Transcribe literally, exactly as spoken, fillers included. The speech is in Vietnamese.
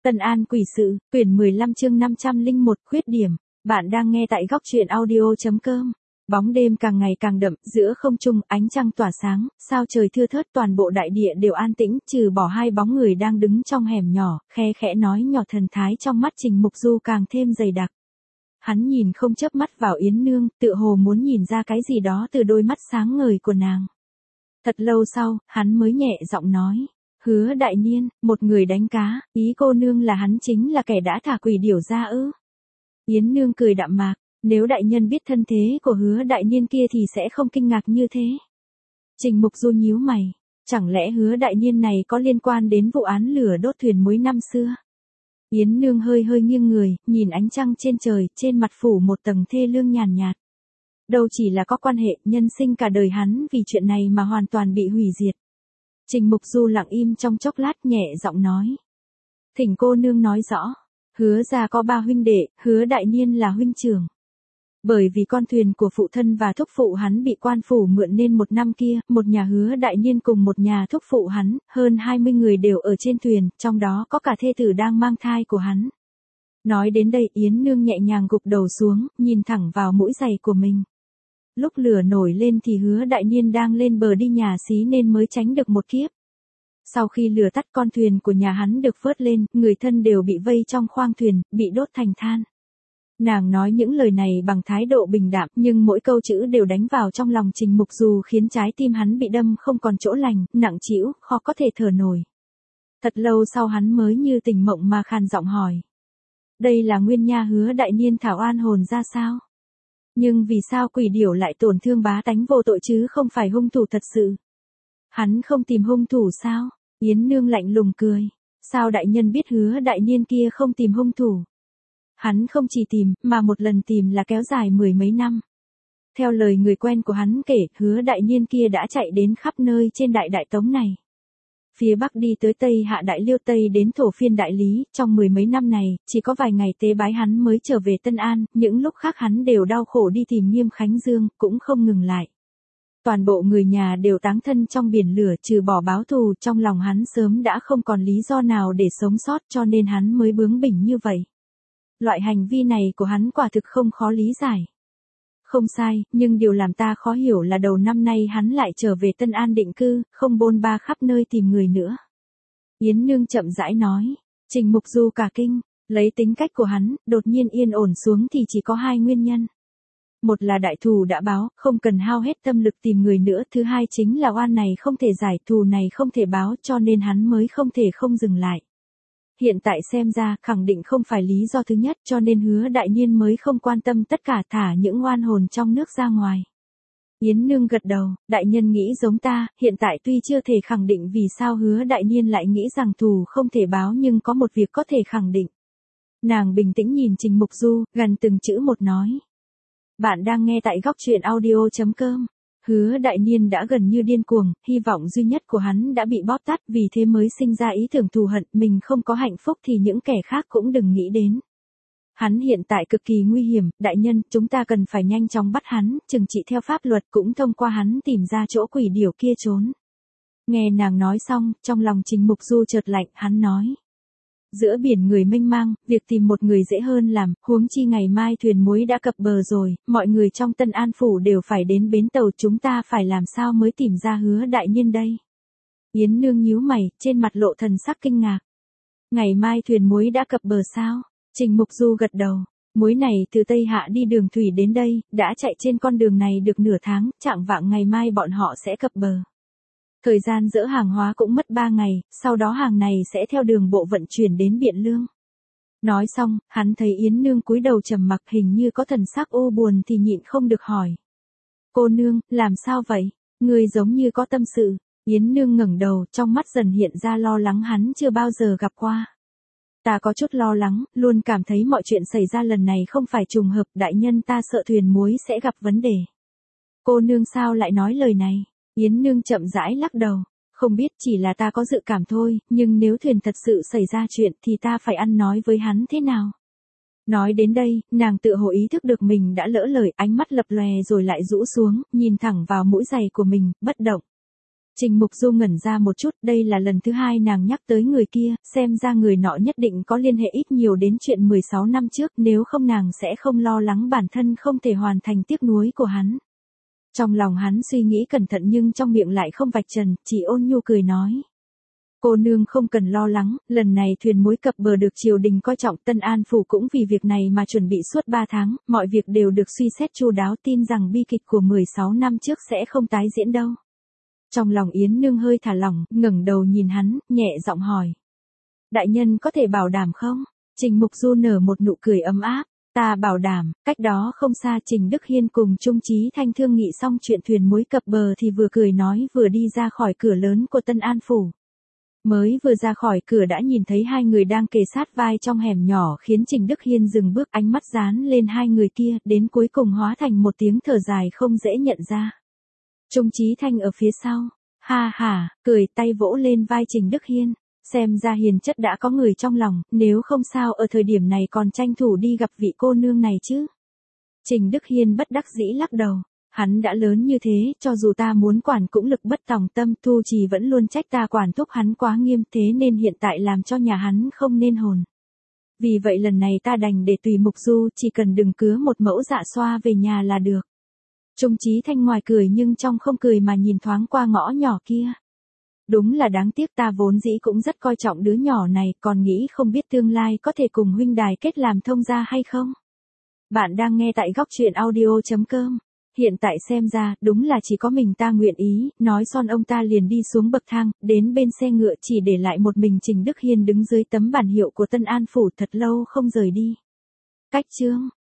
Tân An quỷ sự, quyển mười lăm chương năm trăm lẻ một, khuyết điểm. Bạn đang nghe tại góc truyện audio.com. Bóng đêm càng ngày càng đậm, giữa không trung ánh trăng tỏa sáng, sao trời thưa thớt, toàn bộ đại địa đều an tĩnh, trừ bỏ hai bóng người đang đứng trong hẻm nhỏ, khe khẽ nói nhỏ, thần thái trong mắt Trình Mục Du càng thêm dày đặc. Hắn nhìn không chớp mắt vào Yến Nương, tựa hồ muốn nhìn ra cái gì đó từ đôi mắt sáng ngời của nàng. Thật lâu sau, hắn mới nhẹ giọng nói. Hứa Đại Niên, một người đánh cá, ý cô nương là hắn chính là kẻ đã thả quỷ điểu ra ư? Yến Nương cười đạm mạc, nếu đại nhân biết thân thế của Hứa Đại Niên kia thì sẽ không kinh ngạc như thế. Trình Mục Du nhíu mày, chẳng lẽ Hứa Đại Niên này có liên quan đến vụ án lửa đốt thuyền muối năm xưa? Yến Nương hơi hơi nghiêng người, nhìn ánh trăng trên trời, trên mặt phủ một tầng thê lương nhàn nhạt. Đâu chỉ là có quan hệ, nhân sinh cả đời hắn vì chuyện này mà hoàn toàn bị hủy diệt. Trình Mục Du lặng im trong chốc lát, nhẹ giọng nói. Thỉnh cô nương nói rõ. Hứa gia có ba huynh đệ, Hứa Đại Niên là huynh trưởng. Bởi vì con thuyền của phụ thân và thúc phụ hắn bị quan phủ mượn nên một năm kia, một nhà Hứa Đại Niên cùng một nhà thúc phụ hắn, hơn hai mươi người đều ở trên thuyền, trong đó có cả thê tử đang mang thai của hắn. Nói đến đây, Yến Nương nhẹ nhàng gục đầu xuống, nhìn thẳng vào mũi giày của mình. Lúc lửa nổi lên thì Hứa Đại Niên đang lên bờ đi nhà xí nên mới tránh được một kiếp. Sau khi lửa tắt, con thuyền của nhà hắn được vớt lên, người thân đều bị vây trong khoang thuyền, bị đốt thành than. Nàng nói những lời này bằng thái độ bình đạm, nhưng mỗi câu chữ đều đánh vào trong lòng Trình Mục Du, khiến trái tim hắn bị đâm không còn chỗ lành, nặng trĩu, khó có thể thở nổi. Thật lâu sau hắn mới như tỉnh mộng mà khàn giọng hỏi. Đây là nguyên nha Hứa Đại Niên thảo oan hồn ra sao? Nhưng vì sao quỷ điểu lại tổn thương bá tánh vô tội chứ không phải hung thủ thật sự? Hắn không tìm hung thủ sao? Yến Nương lạnh lùng cười. Sao đại nhân biết Hứa Đại Niên kia không tìm hung thủ? Hắn không chỉ tìm, mà một lần tìm là kéo dài mười mấy năm. Theo lời người quen của hắn kể, Hứa Đại Niên kia đã chạy đến khắp nơi trên đại đại tống này. Phía Bắc đi tới Tây Hạ Đại Liêu, Tây đến Thổ Phiên Đại Lý, trong mười mấy năm này, chỉ có vài ngày tế bái hắn mới trở về Tân An, những lúc khác hắn đều đau khổ đi tìm Nghiêm Khánh Dương, cũng không ngừng lại. Toàn bộ người nhà đều táng thân trong biển lửa, trừ bỏ báo thù, trong lòng hắn sớm đã không còn lý do nào để sống sót, cho nên hắn mới bướng bỉnh như vậy. Loại hành vi này của hắn quả thực không khó lý giải. Không sai, nhưng điều làm ta khó hiểu là đầu năm nay hắn lại trở về Tân An định cư, không bôn ba khắp nơi tìm người nữa. Yến Nương chậm rãi nói. Trình Mục Du cả kinh, lấy tính cách của hắn, đột nhiên yên ổn xuống thì chỉ có hai nguyên nhân. Một là đại thù đã báo, không cần hao hết tâm lực tìm người nữa. Thứ hai chính là oan này không thể giải, thù này không thể báo, cho nên hắn mới không thể không dừng lại. Hiện tại xem ra, khẳng định không phải lý do thứ nhất, cho nên Hứa Đại Niên mới không quan tâm tất cả, thả những oan hồn trong nước ra ngoài. Yến Nương gật đầu, đại nhân nghĩ giống ta, hiện tại tuy chưa thể khẳng định vì sao Hứa Đại Niên lại nghĩ rằng thù không thể báo, nhưng có một việc có thể khẳng định. Nàng bình tĩnh nhìn Trình Mục Du, gần từng chữ một nói. Bạn đang nghe tại góc truyện audio.com. Hứa Đại Niên đã gần như điên cuồng, hy vọng duy nhất của hắn đã bị bóp tắt, vì thế mới sinh ra ý tưởng thù hận, mình không có hạnh phúc thì những kẻ khác cũng đừng nghĩ đến. Hắn hiện tại cực kỳ nguy hiểm, đại nhân, chúng ta cần phải nhanh chóng bắt hắn, trừng trị theo pháp luật, cũng thông qua hắn tìm ra chỗ quỷ điểu kia trốn. Nghe nàng nói xong, trong lòng Trình Mục Du chợt lạnh, hắn nói. Giữa biển người mênh mang, việc tìm một người dễ hơn làm, huống chi ngày mai thuyền muối đã cập bờ rồi, mọi người trong Tân An phủ đều phải đến bến tàu, chúng ta phải làm sao mới tìm ra Hứa Đại Niên đây? Yến Nương nhíu mày, trên mặt lộ thần sắc kinh ngạc. Ngày mai thuyền muối đã cập bờ sao? Trình Mục Du gật đầu. Muối này từ Tây Hạ đi đường thủy đến đây, đã chạy trên con đường này được nửa tháng, chạng vạng ngày mai bọn họ sẽ cập bờ. Thời gian dỡ hàng hóa cũng mất ba ngày, sau đó hàng này sẽ theo đường bộ vận chuyển đến Biện Lương. Nói xong, hắn thấy Yến Nương cúi đầu trầm mặc, hình như có thần sắc u buồn thì nhịn không được hỏi. Cô nương, làm sao vậy? Người giống như có tâm sự. Yến Nương ngẩng đầu, trong mắt dần hiện ra lo lắng hắn chưa bao giờ gặp qua. Ta có chút lo lắng, luôn cảm thấy mọi chuyện xảy ra lần này không phải trùng hợp, đại nhân, ta sợ thuyền muối sẽ gặp vấn đề. Cô nương sao lại nói lời này? Yến Nương chậm rãi lắc đầu. Không biết, chỉ là ta có dự cảm thôi, nhưng nếu thuyền thật sự xảy ra chuyện thì ta phải ăn nói với hắn thế nào? Nói đến đây, nàng tự hồ ý thức được mình đã lỡ lời, ánh mắt lập lòe rồi lại rũ xuống, nhìn thẳng vào mũi giày của mình, bất động. Trình Mục Du ngẩn ra một chút, đây là lần thứ hai nàng nhắc tới người kia, xem ra người nọ nhất định có liên hệ ít nhiều đến chuyện mười sáu năm trước, nếu không nàng sẽ không lo lắng bản thân không thể hoàn thành tiếc nuối của hắn. Trong lòng hắn suy nghĩ cẩn thận nhưng trong miệng lại không vạch trần, chỉ ôn nhu cười nói. Cô nương không cần lo lắng, lần này thuyền mối cập bờ được triều đình coi trọng, Tân An Phủ cũng vì việc này mà chuẩn bị suốt ba tháng, mọi việc đều được suy xét chu đáo, tin rằng bi kịch của mười sáu năm trước sẽ không tái diễn đâu. Trong lòng Yến Nương hơi thả lỏng, ngẩng đầu nhìn hắn, nhẹ giọng hỏi. Đại nhân có thể bảo đảm không? Trình Mục Du nở một nụ cười ấm áp. Ta bảo đảm. Cách đó không xa Trình Đức Hiên cùng Trung Chí Thanh thương nghị xong chuyện thuyền mối cập bờ thì vừa cười nói vừa đi ra khỏi cửa lớn của Tân An Phủ. Mới vừa ra khỏi cửa đã nhìn thấy hai người đang kề sát vai trong hẻm nhỏ, khiến Trình Đức Hiên dừng bước, ánh mắt dán lên hai người kia, đến cuối cùng hóa thành một tiếng thở dài không dễ nhận ra. Trung Chí Thanh ở phía sau, ha ha, cười tay vỗ lên vai Trình Đức Hiên, xem ra hiền chất đã có người trong lòng, nếu không sao ở thời điểm này còn tranh thủ đi gặp vị cô nương này chứ. Trình Đức Hiên bất đắc dĩ lắc đầu, hắn đã lớn như thế, cho dù ta muốn quản cũng lực bất tòng tâm, Thu Trì vẫn luôn trách ta quản thúc hắn quá nghiêm, thế nên hiện tại làm cho nhà hắn không nên hồn. Vì vậy lần này ta đành để tùy Mục Du, chỉ cần đừng cứa một mẫu dạ xoa về nhà là được. Trung Chí Thanh ngoài cười nhưng trong không cười mà nhìn thoáng qua ngõ nhỏ kia. Đúng là đáng tiếc, ta vốn dĩ cũng rất coi trọng đứa nhỏ này, còn nghĩ không biết tương lai có thể cùng huynh đài kết làm thông gia hay không. Bạn đang nghe tại góc truyện audio chấm com. Hiện tại xem ra, đúng là chỉ có mình ta nguyện ý, nói xong ông ta liền đi xuống bậc thang, đến bên xe ngựa chỉ để lại một mình Trình Đức Hiên đứng dưới tấm bản hiệu của Tân An Phủ thật lâu không rời đi. Cách chương